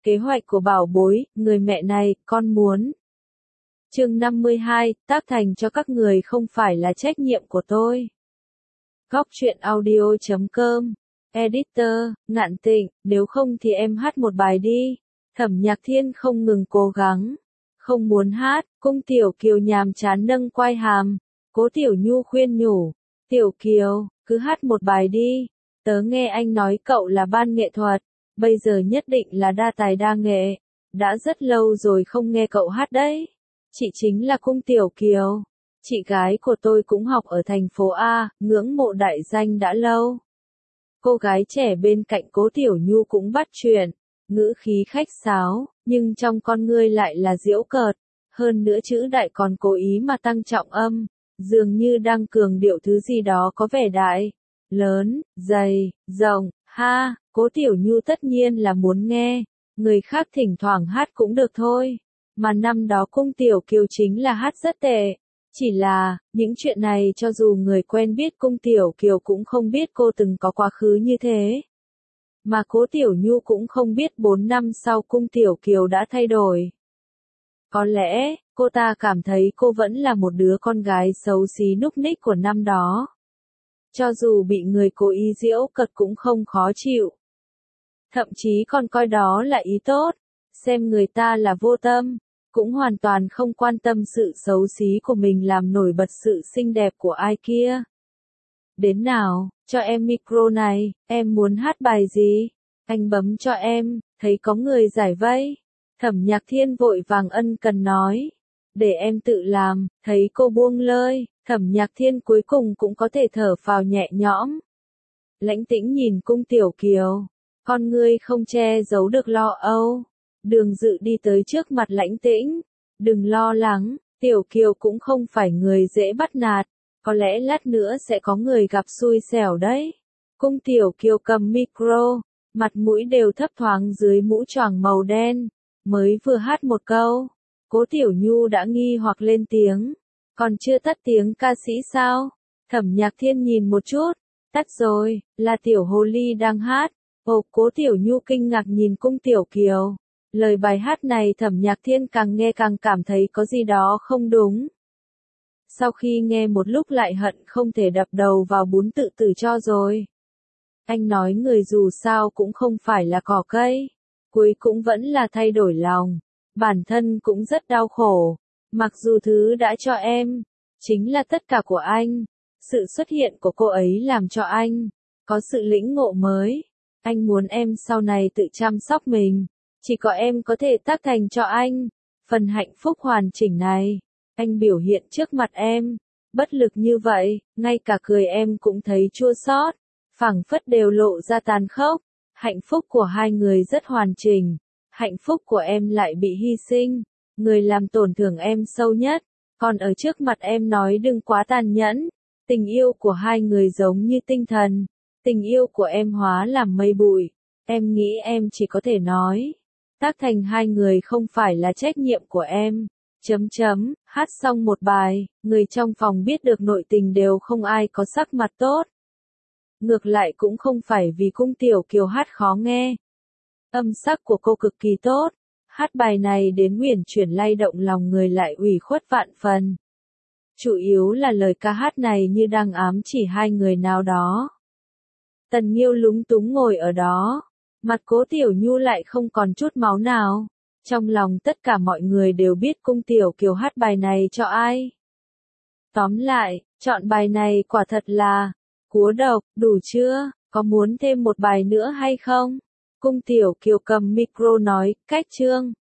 Kế hoạch của bảo bối, người mẹ này, con muốn. Chương 52, tác thành cho các người không phải là trách nhiệm của tôi. Góc truyện audio.com. Editor, Ngạn Tịnh, nếu không thì em hát một bài đi. Thẩm Nhạc Thiên không ngừng cố gắng. Không muốn hát, Cung Tiểu Kiều nhàm chán nâng quai hàm. Cố Tiểu Nhu khuyên nhủ. Tiểu Kiều, cứ hát một bài đi. Tớ nghe anh nói cậu là ban nghệ thuật. Bây giờ nhất định là đa tài đa nghệ. Đã rất lâu rồi không nghe cậu hát đấy. Chị chính là Cung Tiểu Kiều. Chị gái của tôi cũng học ở thành phố A, ngưỡng mộ đại danh đã lâu. Cô gái trẻ bên cạnh Cố Tiểu Nhu cũng bắt chuyện, ngữ khí khách sáo, nhưng trong con ngươi lại là giễu cợt. Hơn nữa chữ đại còn cố ý mà tăng trọng âm, dường như đang cường điệu thứ gì đó có vẻ đại, lớn, dày, rộng, ha. Cố Tiểu Nhu tất nhiên là muốn nghe, người khác thỉnh thoảng hát cũng được thôi. Mà năm đó Cung Tiểu Kiều chính là hát rất tệ. Chỉ là, những chuyện này cho dù người quen biết Cung Tiểu Kiều cũng không biết cô từng có quá khứ như thế. Mà Cố Tiểu Nhu cũng không biết 4 năm sau Cung Tiểu Kiều đã thay đổi. Có lẽ, cô ta cảm thấy cô vẫn là một đứa con gái xấu xí núc ních của năm đó. Cho dù bị người cố ý giễu cợt cũng không khó chịu. Thậm chí còn coi đó là ý tốt, xem người ta là vô tâm, cũng hoàn toàn không quan tâm sự xấu xí của mình làm nổi bật sự xinh đẹp của ai kia. Đến nào, cho em micro này, em muốn hát bài gì? Anh bấm cho em, thấy có người giải vây. Thẩm Nhạc Thiên vội vàng ân cần nói. Để em tự làm, thấy cô buông lơi, Thẩm Nhạc Thiên cuối cùng cũng có thể thở phào nhẹ nhõm. Lãnh Tĩnh nhìn Cung Tiểu Kiều, con ngươi không che giấu được lo âu. Đường Dự đi tới trước mặt Lãnh Tĩnh. Đừng lo lắng, Tiểu Kiều cũng không phải người dễ bắt nạt. Có lẽ lát nữa sẽ có người gặp xui xẻo đấy. Cung Tiểu Kiều cầm micro, mặt mũi đều thấp thoáng dưới mũ choàng màu đen. Mới vừa hát một câu, Cố Tiểu Nhu đã nghi hoặc lên tiếng. Còn chưa tắt tiếng ca sĩ sao? Thẩm Nhạc Thiên nhìn một chút. Tắt rồi, là Tiểu Hồ Ly đang hát. Ồ, Cố Tiểu Nhu kinh ngạc nhìn Cung Tiểu Kiều. Lời bài hát này Thẩm Nhạc Thiên càng nghe càng cảm thấy có gì đó không đúng. Sau khi nghe một lúc lại hận không thể đập đầu vào bún tự tử cho rồi. Anh nói người dù sao cũng không phải là cỏ cây. Cuối cũng vẫn là thay đổi lòng. Bản thân cũng rất đau khổ. Mặc dù thứ đã cho em, chính là tất cả của anh. Sự xuất hiện của cô ấy làm cho anh có sự lĩnh ngộ mới. Anh muốn em sau này tự chăm sóc mình. Chỉ có em có thể tác thành cho anh. Phần hạnh phúc hoàn chỉnh này, anh biểu hiện trước mặt em. Bất lực như vậy, ngay cả cười em cũng thấy chua xót, phảng phất đều lộ ra tàn khốc. Hạnh phúc của hai người rất hoàn chỉnh. Hạnh phúc của em lại bị hy sinh. Người làm tổn thương em sâu nhất. Còn ở trước mặt em nói đừng quá tàn nhẫn. Tình yêu của hai người giống như tinh thần. Tình yêu của em hóa làm mây bụi. Em nghĩ em chỉ có thể nói. Tác thành hai người không phải là trách nhiệm của em. Hát xong một bài, người trong phòng biết được nội tình đều không ai có sắc mặt tốt. Ngược lại cũng không phải vì Cung Tiểu Kiều hát khó nghe. Âm sắc của cô cực kỳ tốt. Hát bài này đến uyển chuyển lay động lòng người lại ủy khuất vạn phần. Chủ yếu là lời ca hát này như đang ám chỉ hai người nào đó. Tần Nghiêu lúng túng ngồi ở đó. Mặt Cố Tiểu Nhu lại không còn chút máu nào. Trong lòng tất cả mọi người đều biết Cung Tiểu Kiều hát bài này cho ai. Tóm lại, chọn bài này quả thật là cúa độc, đủ chưa, có muốn thêm một bài nữa hay không? Cung Tiểu Kiều cầm micro nói, cách chương.